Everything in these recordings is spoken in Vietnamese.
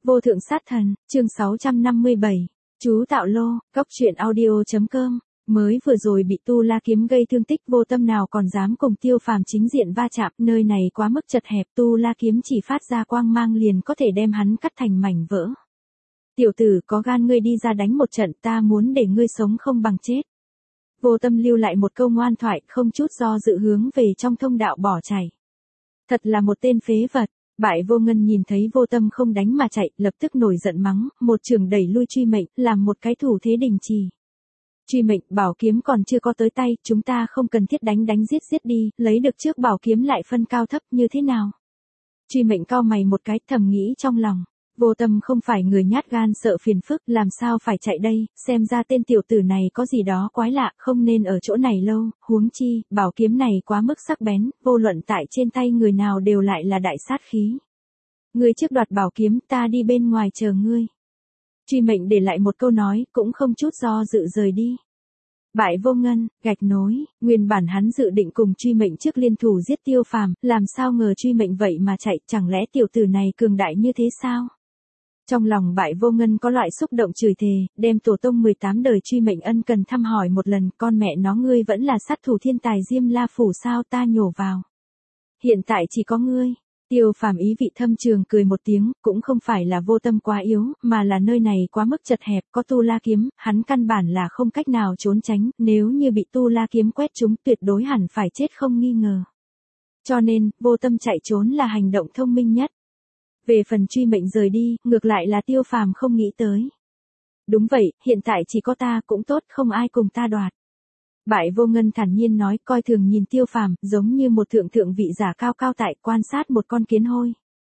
Vô thượng sát thần, chương 657. Chú Tạo Lô, Cốc truyện audio.com. Mới vừa rồi bị Tu La kiếm gây thương tích, Vô Tâm nào còn dám cùng Tiêu Phàm chính diện va chạm, nơi này quá mức chật hẹp, Tu La kiếm chỉ phát ra quang mang liền có thể đem hắn cắt thành mảnh vỡ. Tiểu tử, có gan ngươi đi ra đánh một trận, ta muốn để ngươi sống không bằng chết. Vô Tâm lưu lại một câu ngoan thoại, không chút do dự hướng về trong thông đạo bỏ chạy. Thật là một tên phế vật. Bại Vô Ngân nhìn thấy Vô Tâm không đánh mà chạy, lập tức nổi giận mắng, một trường đẩy lui Truy Mệnh, làm một cái thủ thế đình trì. Truy Mệnh, bảo kiếm còn chưa có tới tay, chúng ta không cần thiết đánh giết đi, lấy được trước bảo kiếm lại phân cao thấp như thế nào? Truy Mệnh cau mày một cái, thầm nghĩ trong lòng. Vô Tâm không phải người nhát gan sợ phiền phức, làm sao phải chạy đây, xem ra tên tiểu tử này có gì đó quái lạ, không nên ở chỗ này lâu, huống chi, bảo kiếm này quá mức sắc bén, vô luận tại trên tay người nào đều lại là đại sát khí. Ngươi trước đoạt bảo kiếm, ta đi bên ngoài chờ ngươi. Truy Mệnh để lại một câu nói, cũng không chút do dự rời đi. Bại Vô Ngân, gạch nối, nguyên bản hắn dự định cùng Truy Mệnh trước liên thủ giết Tiêu Phàm, làm sao ngờ Truy Mệnh vậy mà chạy, chẳng lẽ tiểu tử này cường đại như thế sao? Trong lòng Bại Vô Ngân có loại xúc động chửi thề, đem tổ tông 18 đời Truy Mệnh ân cần thăm hỏi một lần, con mẹ nó ngươi vẫn là sát thủ thiên tài Diêm La Phủ sao, ta nhổ vào. Hiện tại chỉ có ngươi. Tiêu Phàm ý vị thâm trường cười một tiếng, cũng không phải là Vô Tâm quá yếu, mà là nơi này quá mức chật hẹp, có Tu La kiếm, hắn căn bản là không cách nào trốn tránh, nếu như bị Tu La kiếm quét trúng tuyệt đối hẳn phải chết không nghi ngờ. Cho nên, Vô Tâm chạy trốn là hành động thông minh nhất. Về phần Truy Mệnh rời đi, ngược lại là Tiêu Phàm không nghĩ tới. Đúng vậy, hiện tại chỉ có ta cũng tốt, không ai cùng ta đoạt. Bại Vô Ngân thản nhiên nói, coi thường nhìn Tiêu Phàm, giống như một thượng vị giả cao cao tại quan sát một con kiến hôi.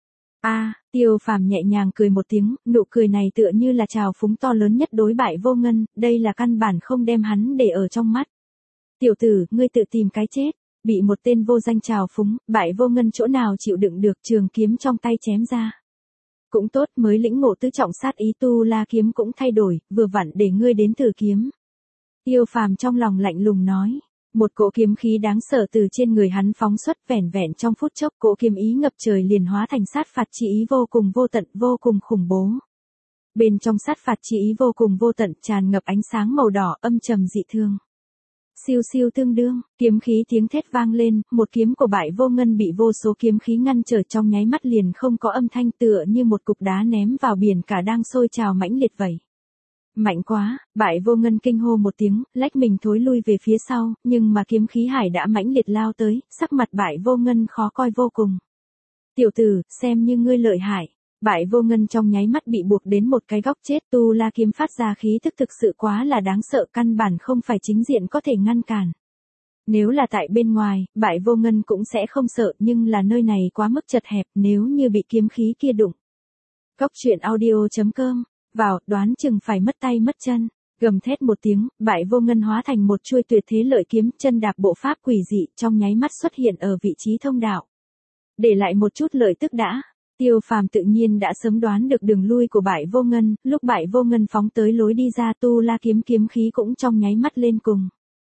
Tiêu Phàm nhẹ nhàng cười một tiếng, nụ cười này tựa như là trào phúng to lớn nhất đối Bại Vô Ngân, đây là căn bản không đem hắn để ở trong mắt. Tiểu tử, ngươi tự tìm cái chết. Bị một tên vô danh trào phúng, Bại Vô Ngân chỗ nào chịu đựng được, trường kiếm trong tay chém ra. Cũng tốt, mới lĩnh ngộ tứ trọng sát ý, Tu La kiếm cũng thay đổi, vừa vặn để ngươi đến thử kiếm. Tiêu Phàm trong lòng lạnh lùng nói, một cỗ kiếm khí đáng sợ từ trên người hắn phóng xuất, vẻn vẹn trong phút chốc, cỗ kiếm ý ngập trời liền hóa thành sát phạt chi ý vô cùng vô tận, vô cùng khủng bố. Bên trong sát phạt chi ý vô cùng vô tận, tràn ngập ánh sáng màu đỏ âm trầm dị thương. Siêu siêu tương đương, kiếm khí tiếng thét vang lên, một kiếm của Bại Vô Ngân bị vô số kiếm khí ngăn trở, trong nháy mắt liền không có âm thanh, tựa như một cục đá ném vào biển cả đang sôi trào mãnh liệt vậy. Mạnh quá, Bại Vô Ngân kinh hô một tiếng, lách mình thối lui về phía sau, nhưng mà kiếm khí hải đã mãnh liệt lao tới, sắc mặt Bại Vô Ngân khó coi vô cùng. Tiểu tử, xem như ngươi lợi hại. Bại Vô Ngân trong nháy mắt bị buộc đến một cái góc chết, Tu La kiếm phát ra khí tức thực sự quá là đáng sợ, căn bản không phải chính diện có thể ngăn cản. Nếu là tại bên ngoài, Bại Vô Ngân cũng sẽ không sợ, nhưng là nơi này quá mức chật hẹp, nếu như bị kiếm khí kia đụng. Cốc truyện audio.com, vào, đoán chừng phải mất tay mất chân. Gầm thét một tiếng, Bại Vô Ngân hóa thành một chuôi tuyệt thế lợi kiếm, chân đạp bộ pháp quỷ dị, trong nháy mắt xuất hiện ở vị trí thông đạo. Để lại một chút lợi tức đã. Tiêu Phàm tự nhiên đã sớm đoán được đường lui của Bại Vô Ngân, lúc Bại Vô Ngân phóng tới lối đi ra, Tu La kiếm kiếm khí cũng trong nháy mắt lên cùng.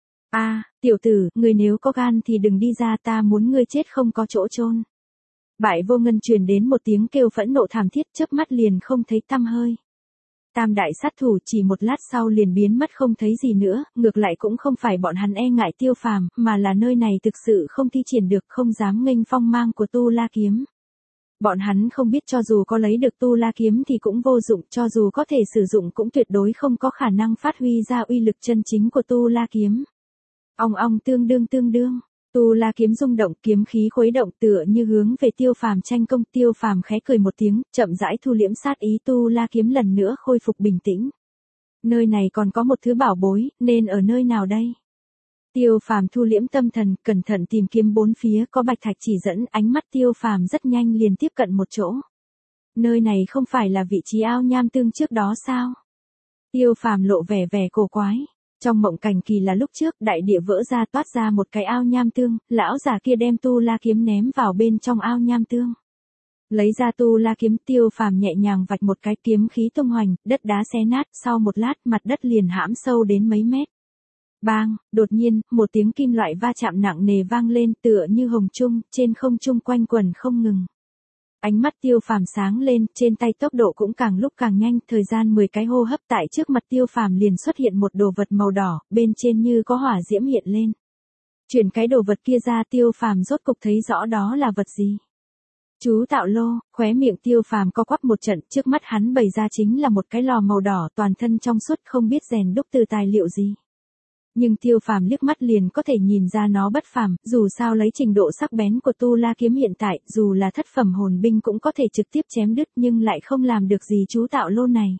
Tiểu tử, người nếu có gan thì đừng đi ra, ta muốn ngươi chết không có chỗ chôn. Bại Vô Ngân truyền đến một tiếng kêu phẫn nộ thảm thiết, chớp mắt liền không thấy tăm hơi. Tam đại sát thủ chỉ một lát sau liền biến mất không thấy gì nữa, ngược lại cũng không phải bọn hắn e ngại Tiêu Phàm, mà là nơi này thực sự không thi triển được, không dám nghênh phong mang của Tu La kiếm. Bọn hắn không biết cho dù có lấy được Tu La kiếm thì cũng vô dụng, cho dù có thể sử dụng cũng tuyệt đối không có khả năng phát huy ra uy lực chân chính của Tu La kiếm. Ong ong tương đương, Tu La kiếm rung động, kiếm khí khuấy động tựa như hướng về Tiêu Phàm tranh công. Tiêu Phàm khẽ cười một tiếng, chậm rãi thu liễm sát ý, Tu La kiếm lần nữa khôi phục bình tĩnh. Nơi này còn có một thứ bảo bối, nên ở nơi nào đây? Tiêu Phàm thu liễm tâm thần, cẩn thận tìm kiếm bốn phía, có bạch thạch chỉ dẫn, ánh mắt Tiêu Phàm rất nhanh liền tiếp cận một chỗ. Nơi này không phải là vị trí ao nham tương trước đó sao? Tiêu Phàm lộ vẻ cổ quái. Trong mộng cảnh kỳ là lúc trước, đại địa vỡ ra toát ra một cái ao nham tương, lão già kia đem Tu La kiếm ném vào bên trong ao nham tương. Lấy ra Tu La kiếm, Tiêu Phàm nhẹ nhàng vạch một cái, kiếm khí tung hoành, đất đá xé nát, sau một lát mặt đất liền hãm sâu đến mấy mét. Bang, đột nhiên, một tiếng kim loại va chạm nặng nề vang lên, tựa như hồng trung, trên không trung quanh quẩn không ngừng. Ánh mắt Tiêu Phàm sáng lên, trên tay tốc độ cũng càng lúc càng nhanh, thời gian 10 cái hô hấp tại trước mặt Tiêu Phàm liền xuất hiện một đồ vật màu đỏ, bên trên như có hỏa diễm hiện lên. Chuyển cái đồ vật kia ra, Tiêu Phàm rốt cục thấy rõ đó là vật gì. Chú tạo lô, khóe miệng Tiêu Phàm co quắp một trận, trước mắt hắn bày ra chính là một cái lò màu đỏ toàn thân trong suốt không biết rèn đúc từ tài liệu gì. Nhưng Tiêu Phàm liếc mắt liền có thể nhìn ra nó bất phàm, dù sao lấy trình độ sắc bén của tu la kiếm hiện tại, dù là thất phẩm hồn binh cũng có thể trực tiếp chém đứt nhưng lại không làm được gì chú tạo lô này.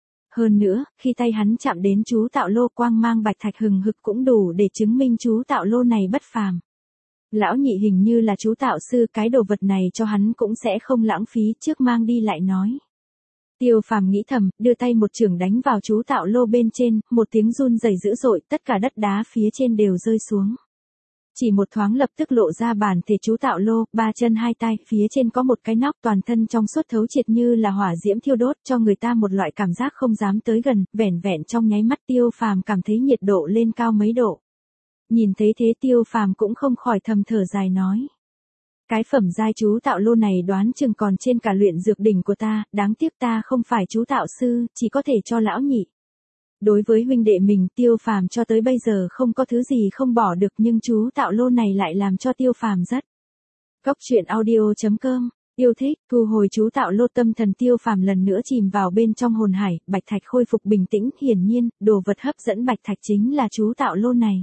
Hơn nữa, khi tay hắn chạm đến chú tạo lô, quang mang bạch thạch hừng hực cũng đủ để chứng minh chú tạo lô này bất phàm. Lão nhị hình như là chú tạo sư, cái đồ vật này cho hắn cũng sẽ không lãng phí, trước mang đi lại nói. Tiêu Phàm nghĩ thầm, đưa tay một chưởng đánh vào chú tạo lô bên trên, một tiếng run rẩy dữ dội, tất cả đất đá phía trên đều rơi xuống. Chỉ một thoáng lập tức lộ ra bản thể chú tạo lô, 3 chân 2 tay, phía trên có một cái nóc, toàn thân trong suốt thấu triệt như là hỏa diễm thiêu đốt, cho người ta một loại cảm giác không dám tới gần, vẻn vẹn trong nháy mắt Tiêu Phàm cảm thấy nhiệt độ lên cao mấy độ. Nhìn thấy thế Tiêu Phàm cũng không khỏi thầm thở dài nói. Cái phẩm giai chú tạo lô này đoán chừng còn trên cả luyện dược đỉnh của ta, đáng tiếc ta không phải chú tạo sư, chỉ có thể cho lão nhị. Đối với huynh đệ mình, Tiêu Phàm cho tới bây giờ không có thứ gì không bỏ được, nhưng chú tạo lô này lại làm cho Tiêu Phàm rất. Cốc truyện audio.com, yêu thích, thu hồi chú tạo lô, tâm thần Tiêu Phàm lần nữa chìm vào bên trong hồn hải, bạch thạch khôi phục bình tĩnh, hiển nhiên, đồ vật hấp dẫn bạch thạch chính là chú tạo lô này.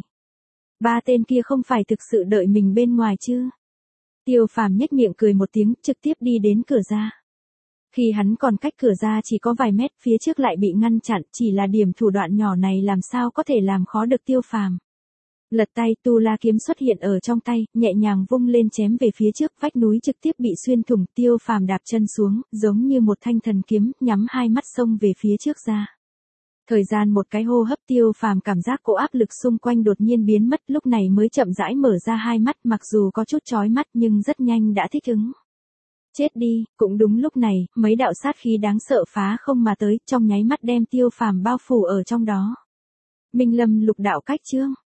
Ba tên kia không phải thực sự đợi mình bên ngoài chứ? Tiêu Phàm nhếch miệng cười một tiếng, trực tiếp đi đến cửa ra. Khi hắn còn cách cửa ra chỉ có vài mét, phía trước lại bị ngăn chặn, chỉ là điểm thủ đoạn nhỏ này làm sao có thể làm khó được Tiêu Phàm. Lật tay, tu la kiếm xuất hiện ở trong tay, nhẹ nhàng vung lên chém về phía trước, vách núi trực tiếp bị xuyên thủng, Tiêu Phàm đạp chân xuống, giống như một thanh thần kiếm, nhắm hai mắt xông về phía trước ra. Thời gian một cái hô hấp, Tiêu Phàm cảm giác cỗ áp lực xung quanh đột nhiên biến mất, lúc này mới chậm rãi mở ra hai mắt, mặc dù có chút chói mắt nhưng rất nhanh đã thích ứng. Chết đi, cũng đúng lúc này, mấy đạo sát khí đáng sợ phá không mà tới, trong nháy mắt đem Tiêu Phàm bao phủ ở trong đó. Minh Lâm lục đạo cách chương.